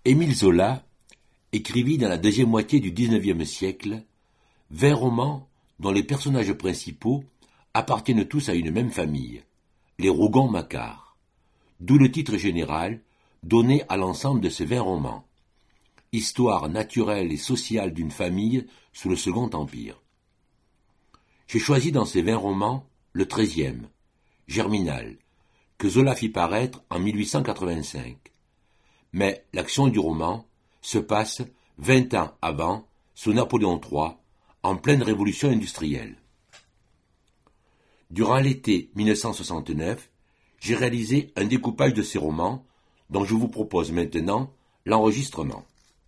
Émile Zola écrivit dans la deuxième moitié du XIXe siècle 20 romans dont les personnages principaux appartiennent tous à une même famille, les Rougon-Macquart, d'où le titre général donné à l'ensemble de ces 20 romans. Histoire naturelle et sociale d'une famille sous le Second Empire. J'ai choisi dans ces 20 romans le 13e, Germinal, que Zola fit paraître en 1885. Mais l'action du roman se passe 20 ans avant, sous Napoléon III, en pleine révolution industrielle. Durant l'été 1969, j'ai réalisé un découpage de ces romans dont je vous propose maintenant l'enregistrement.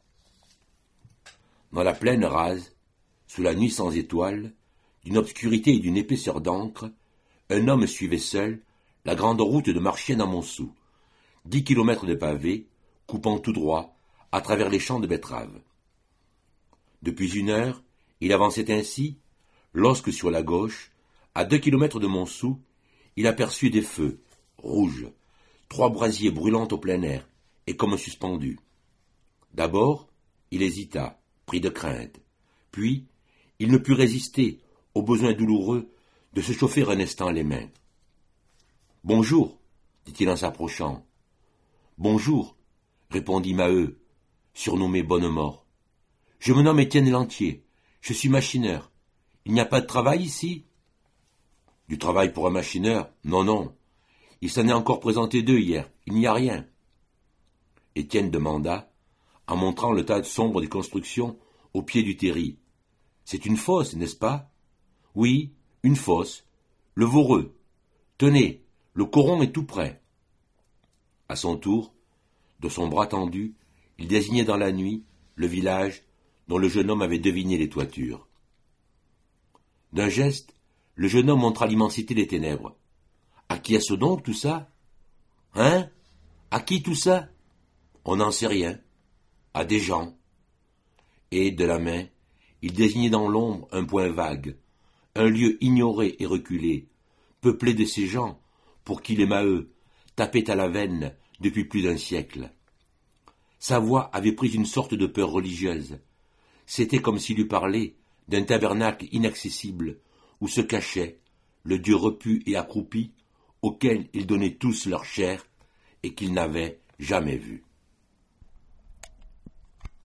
Dans la plaine rase, sous la nuit sans étoiles, d'une obscurité et d'une épaisseur d'encre, un homme suivait seul la grande route de Marchienne à Montsou, 10 kilomètres de pavés, coupant tout droit à travers les champs de betteraves. Depuis 1 heure, il avançait ainsi, lorsque sur la gauche, à 2 kilomètres de Montsou, il aperçut des feux, rouges, 3 brasiers brûlant au plein air, et comme suspendus. D'abord, il hésita, pris de crainte. Puis, il ne put résister au besoin douloureux de se chauffer un instant les mains. « Bonjour, dit-il en s'approchant. « Bonjour, répondit Maheu, surnommé Bonnemort. Je me nomme Étienne Lantier, je suis machineur. Il n'y a pas de travail ici ? Du travail pour un machineur ? Non, non. Il s'en est encore présenté 2 hier, il n'y a rien. Étienne demanda, en montrant le tas sombre des constructions au pied du terri. C'est une fosse, n'est-ce pas ? Oui, une fosse. Le Voreux. Tenez, le coron est tout près. À son tour, de son bras tendu, il désignait dans la nuit le village dont le jeune homme avait deviné les toitures. D'un geste, le jeune homme montra l'immensité des ténèbres. À qui est-ce donc tout ça ? Hein ? À qui tout ça ? On n'en sait rien. À des gens. Et, de la main, il désignait dans l'ombre un point vague, un lieu ignoré et reculé, peuplé de ces gens pour qui les Maheu tapaient à la veine depuis plus d'1 siècle. Sa voix avait pris une sorte de peur religieuse. C'était comme s'il eût parlé d'un tabernacle inaccessible où se cachait le Dieu repu et accroupi auquel ils donnaient tous leur chair et qu'ils n'avaient jamais vu.